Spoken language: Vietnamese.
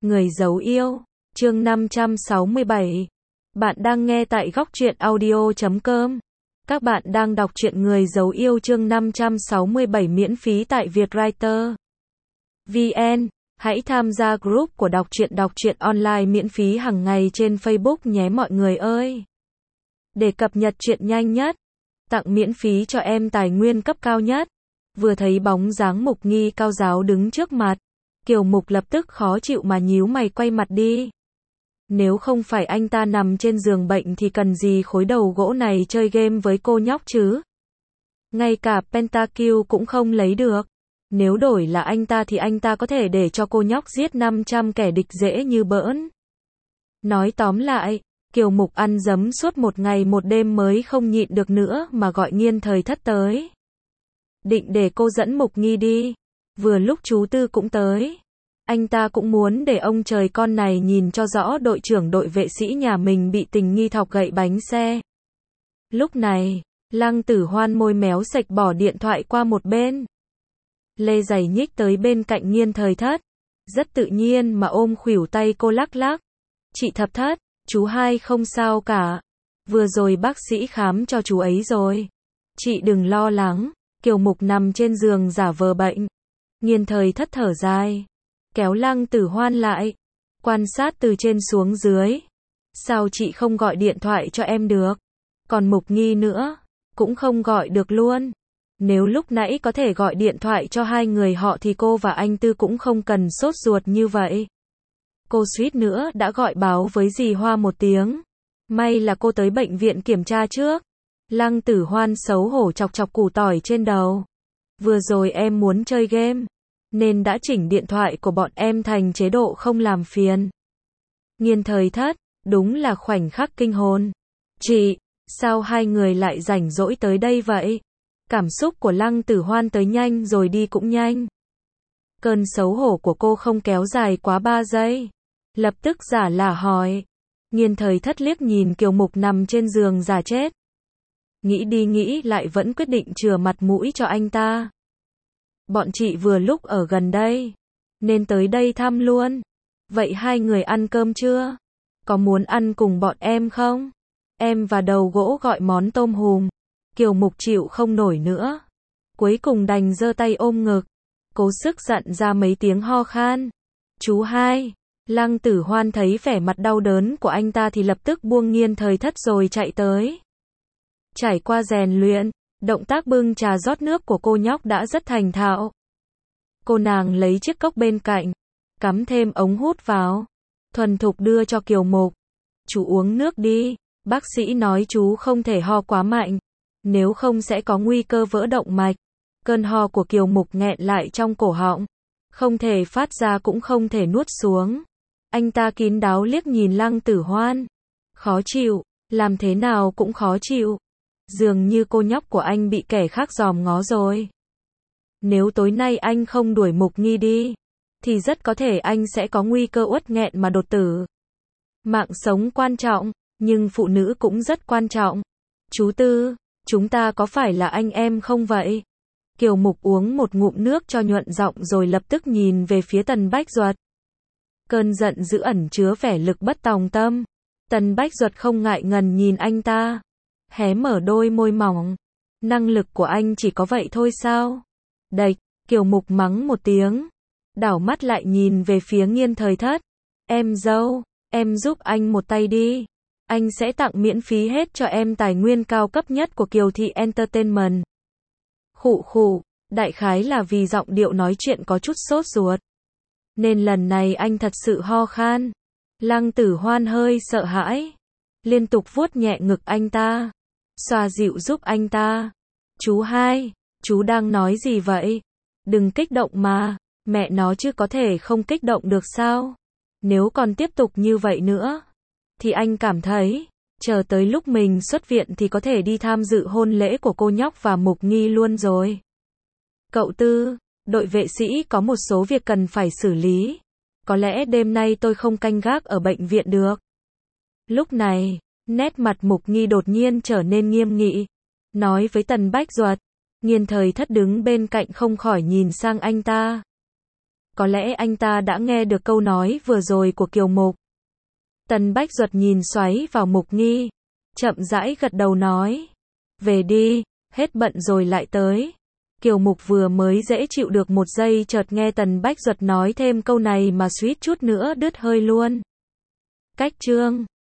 Người giấu yêu, chương 567. Bạn đang nghe tại góc truyện audio.com. Các bạn đang đọc truyện Người giấu yêu chương 567 miễn phí tại Vietwriter VN. Hãy tham gia group của đọc truyện online miễn phí hàng ngày trên Facebook nhé mọi người ơi. Để cập nhật truyện nhanh nhất, tặng miễn phí cho em tài nguyên cấp cao nhất. Vừa thấy bóng dáng Mục Nghi cao giáo đứng trước mặt, Kiều Mục lập tức khó chịu mà nhíu mày quay mặt đi. Nếu không phải anh ta nằm trên giường bệnh thì cần gì khối đầu gỗ này chơi game với cô nhóc chứ? Ngay cả Pentakill cũng không lấy được. Nếu đổi là anh ta thì anh ta có thể để cho cô nhóc giết 500 kẻ địch dễ như bỡn. Nói tóm lại, Kiều Mục ăn dấm suốt một ngày một đêm mới không nhịn được nữa mà gọi Nghiên Thời Thất tới. Định để cô dẫn Mục Nghi đi. Vừa lúc chú Tư cũng tới. Anh ta cũng muốn để ông trời con này nhìn cho rõ đội trưởng đội vệ sĩ nhà mình bị tình nghi thọc gậy bánh xe. Lúc này, Lăng Tử Hoan môi méo sạch bỏ điện thoại qua một bên. Lê giày nhích tới bên cạnh Nghiên Thời Thất. Rất tự nhiên mà ôm khuỷu tay cô lắc lắc. Chị Thập Thất, chú hai không sao cả. Vừa rồi bác sĩ khám cho chú ấy rồi. Chị đừng lo lắng. Kiều Mục nằm trên giường giả vờ bệnh. Nghiên Thời Thất thở dài, kéo Lăng Tử Hoan lại, quan sát từ trên xuống dưới. Sao chị không gọi điện thoại cho em được? Còn Mục Nghi nữa, cũng không gọi được luôn. Nếu lúc nãy có thể gọi điện thoại cho hai người họ thì cô và anh Tư cũng không cần sốt ruột như vậy. Cô suýt nữa đã gọi báo với dì Hoa một tiếng. May là cô tới bệnh viện kiểm tra trước. Lăng Tử Hoan xấu hổ chọc chọc củ tỏi trên đầu. Vừa rồi em muốn chơi game, nên đã chỉnh điện thoại của bọn em thành chế độ không làm phiền. Nghiên Thời Thất, đúng là khoảnh khắc kinh hồn. Chị, sao hai người lại rảnh rỗi tới đây vậy? Cảm xúc của Lăng Tử Hoan tới nhanh rồi đi cũng nhanh. Cơn xấu hổ của cô không kéo dài quá 3 giây. Lập tức giả lả hỏi. Nghiên Thời Thất liếc nhìn Kiều Mục nằm trên giường giả chết. Nghĩ đi nghĩ lại vẫn quyết định chừa mặt mũi cho anh ta. Bọn chị vừa lúc ở gần đây, nên tới đây thăm luôn. Vậy hai người ăn cơm chưa? Có muốn ăn cùng bọn em không? Em và Đầu Gỗ gọi món tôm hùm. Kiều Mục chịu không nổi nữa. Cuối cùng đành giơ tay ôm ngực, cố sức dặn ra mấy tiếng ho khan. Chú hai. Lăng Tử Hoan thấy vẻ mặt đau đớn của anh ta thì lập tức buông Nghiên Thời Thất rồi chạy tới. Trải qua rèn luyện, động tác bưng trà rót nước của cô nhóc đã rất thành thạo. Cô nàng lấy chiếc cốc bên cạnh, cắm thêm ống hút vào, thuần thục đưa cho Kiều Mục. Chú uống nước đi, bác sĩ nói chú không thể ho quá mạnh, nếu không sẽ có nguy cơ vỡ động mạch. Cơn ho của Kiều Mục nghẹn lại trong cổ họng, không thể phát ra cũng không thể nuốt xuống. Anh ta kín đáo liếc nhìn Lăng Tử Hoan. Khó chịu, làm thế nào cũng khó chịu. Dường như cô nhóc của anh bị kẻ khác dòm ngó rồi. Nếu tối nay anh không đuổi Mục Nghi đi, thì rất có thể anh sẽ có nguy cơ uất nghẹn mà đột tử. Mạng sống quan trọng, nhưng phụ nữ cũng rất quan trọng. Chú Tư, chúng ta có phải là anh em không vậy? Kiều Mục uống một ngụm nước cho nhuận giọng rồi lập tức nhìn về phía Tần Bách Duật. Cơn giận dữ ẩn chứa vẻ lực bất tòng tâm. Tần Bách Duật không ngại ngần nhìn anh ta, hé mở đôi môi mỏng. Năng lực của anh chỉ có vậy thôi sao? Đạch, Kiều Mục mắng một tiếng, đảo mắt lại nhìn về phía Nghiên Thời Thất. Em dâu, em giúp anh một tay đi. Anh sẽ tặng miễn phí hết cho em tài nguyên cao cấp nhất của Kiều Thị Entertainment. Khụ khụ, đại khái là vì giọng điệu nói chuyện có chút sốt ruột, nên lần này anh thật sự ho khan. Lăng Tử Hoan hơi sợ hãi, liên tục vuốt nhẹ ngực anh ta, xoa dịu giúp anh ta. Chú hai, chú đang nói gì vậy? Đừng kích động mà, mẹ nó chứ có thể không kích động được sao? Nếu còn tiếp tục như vậy nữa, thì anh cảm thấy, chờ tới lúc mình xuất viện thì có thể đi tham dự hôn lễ của cô nhóc và Mục Nghi luôn rồi. Cậu Tư, đội vệ sĩ có một số việc cần phải xử lý. Có lẽ đêm nay tôi không canh gác ở bệnh viện được. Lúc này, nét mặt Mục Nghi đột nhiên trở nên nghiêm nghị, nói với Tần Bách Duật. Nghiên Thời Thất đứng bên cạnh không khỏi nhìn sang anh ta. có lẽ anh ta đã nghe được câu nói vừa rồi của Kiều Mục. Tần Bách Duật nhìn xoáy vào Mục Nghi, chậm rãi gật đầu nói. Về đi, hết bận rồi lại tới. Kiều Mục vừa mới dễ chịu được một giây chợt nghe Tần Bách Duật nói thêm câu này mà suýt chút nữa đứt hơi luôn. Cách chương